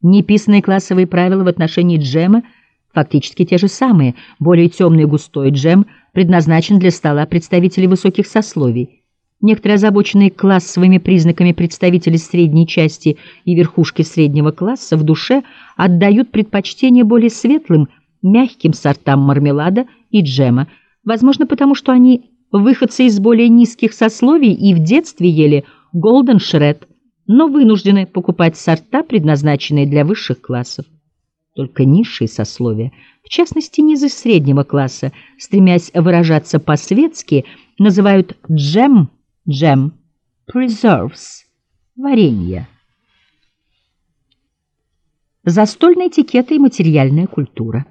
Неписанные классовые правила в отношении джема фактически те же самые. Более темный и густой джем предназначен для стола представителей высоких сословий. Некоторые озабоченные классовыми признаками представители средней части и верхушки среднего класса в душе отдают предпочтение более светлым, мягким сортам мармелада и джема, возможно, потому что они выходцы из более низких сословий и в детстве ели Golden Shred, но вынуждены покупать сорта, предназначенные для высших классов. Только низшие сословия, в частности низы среднего класса, стремясь выражаться по-светски, называют джем preserves, варенье. Застольный этикет и материальная культура.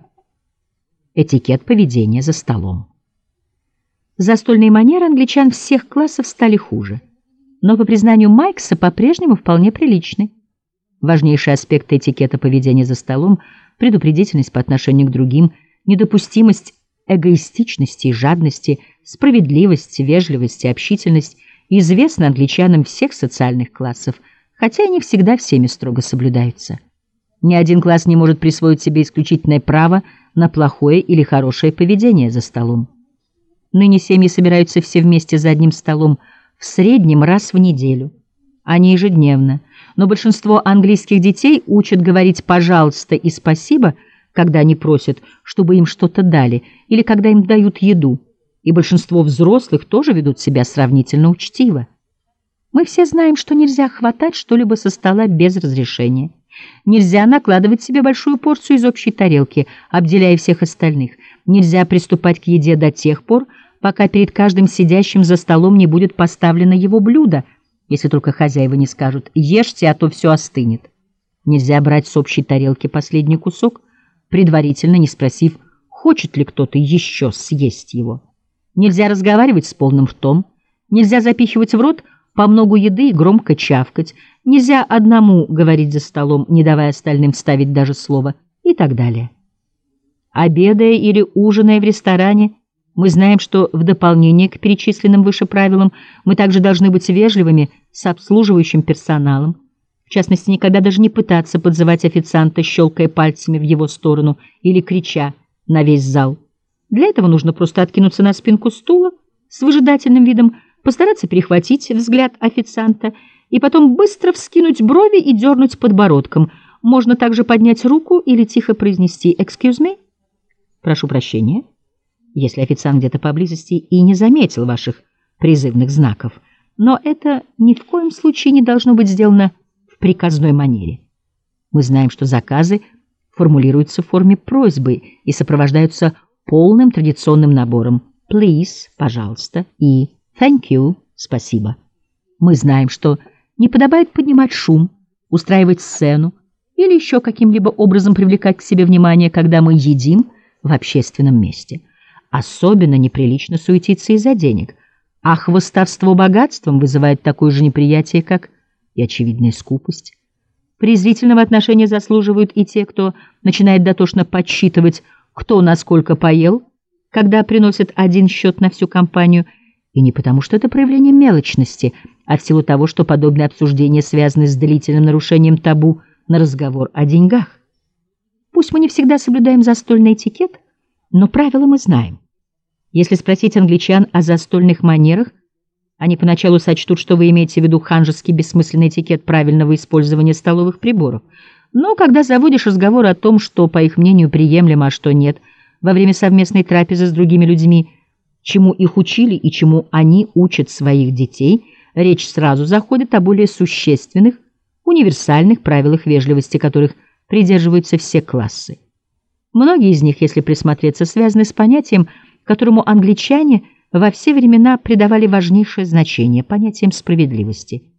Этикет поведения за столом. Застольные манеры англичан всех классов стали хуже, но, по признанию Майкса, по-прежнему вполне приличны. Важнейшие аспекты этикета поведения за столом — предупредительность по отношению к другим, недопустимость эгоистичности и жадности, справедливость, вежливость и общительность — известны англичанам всех социальных классов, хотя и не всегда всеми строго соблюдаются. Ни один класс не может присвоить себе исключительное право на плохое или хорошее поведение за столом. Ныне семьи собираются все вместе за одним столом в среднем раз в неделю, а не ежедневно, но большинство английских детей учат говорить «пожалуйста» и «спасибо», когда они просят, чтобы им что-то дали, или когда им дают еду, и большинство взрослых тоже ведут себя сравнительно учтиво. Мы все знаем, что нельзя хватать что-либо со стола без разрешения. Нельзя накладывать себе большую порцию из общей тарелки, обделяя всех остальных. Нельзя приступать к еде до тех пор, пока перед каждым сидящим за столом не будет поставлено его блюдо, если только хозяева не скажут «ешьте, а то все остынет». Нельзя брать с общей тарелки последний кусок, предварительно не спросив, хочет ли кто-то еще съесть его. Нельзя разговаривать с полным ртом, нельзя запихивать в рот по многу еды и громко чавкать, нельзя одному говорить за столом, не давая остальным вставить даже слово, и так далее. Обедая или ужиная в ресторане, мы знаем, что в дополнение к перечисленным выше правилам мы также должны быть вежливыми с обслуживающим персоналом, в частности, никогда даже не пытаться подзывать официанта, щелкая пальцами в его сторону или крича на весь зал. Для этого нужно просто откинуться на спинку стула с выжидательным видом, постараться перехватить взгляд официанта и потом быстро вскинуть брови и дернуть подбородком. Можно также поднять руку или тихо произнести «Excuse me?» «Прошу прощения», если официант где-то поблизости и не заметил ваших призывных знаков. Но это ни в коем случае не должно быть сделано в приказной манере. Мы знаем, что заказы формулируются в форме просьбы и сопровождаются полным традиционным набором «please» — «пожалуйста» и «thank you» — «спасибо». Мы знаем, что не подобает поднимать шум, устраивать сцену или еще каким-либо образом привлекать к себе внимание, когда мы едим в общественном месте. Особенно неприлично суетиться из-за денег, а хвастовство богатством вызывает такое же неприятие, как и очевидная скупость. Презрительного отношения заслуживают и те, кто начинает дотошно подсчитывать, кто насколько поел, когда приносят один счет на всю компанию, и не потому, что это проявление мелочности, а в силу того, что подобные обсуждения связаны с длительным нарушением табу на разговор о деньгах. Пусть мы не всегда соблюдаем застольный этикет, но правила мы знаем. Если спросить англичан о застольных манерах, они поначалу сочтут, что вы имеете в виду ханжеский бессмысленный этикет правильного использования столовых приборов. Но когда заводишь разговор о том, что, по их мнению, приемлемо, а что нет, во время совместной трапезы с другими людьми, чему их учили и чему они учат своих детей, речь сразу заходит о более существенных, универсальных правилах вежливости, которых придерживаются все классы. Многие из них, если присмотреться, связаны с понятием, которому англичане во все времена придавали важнейшее значение — понятием справедливости.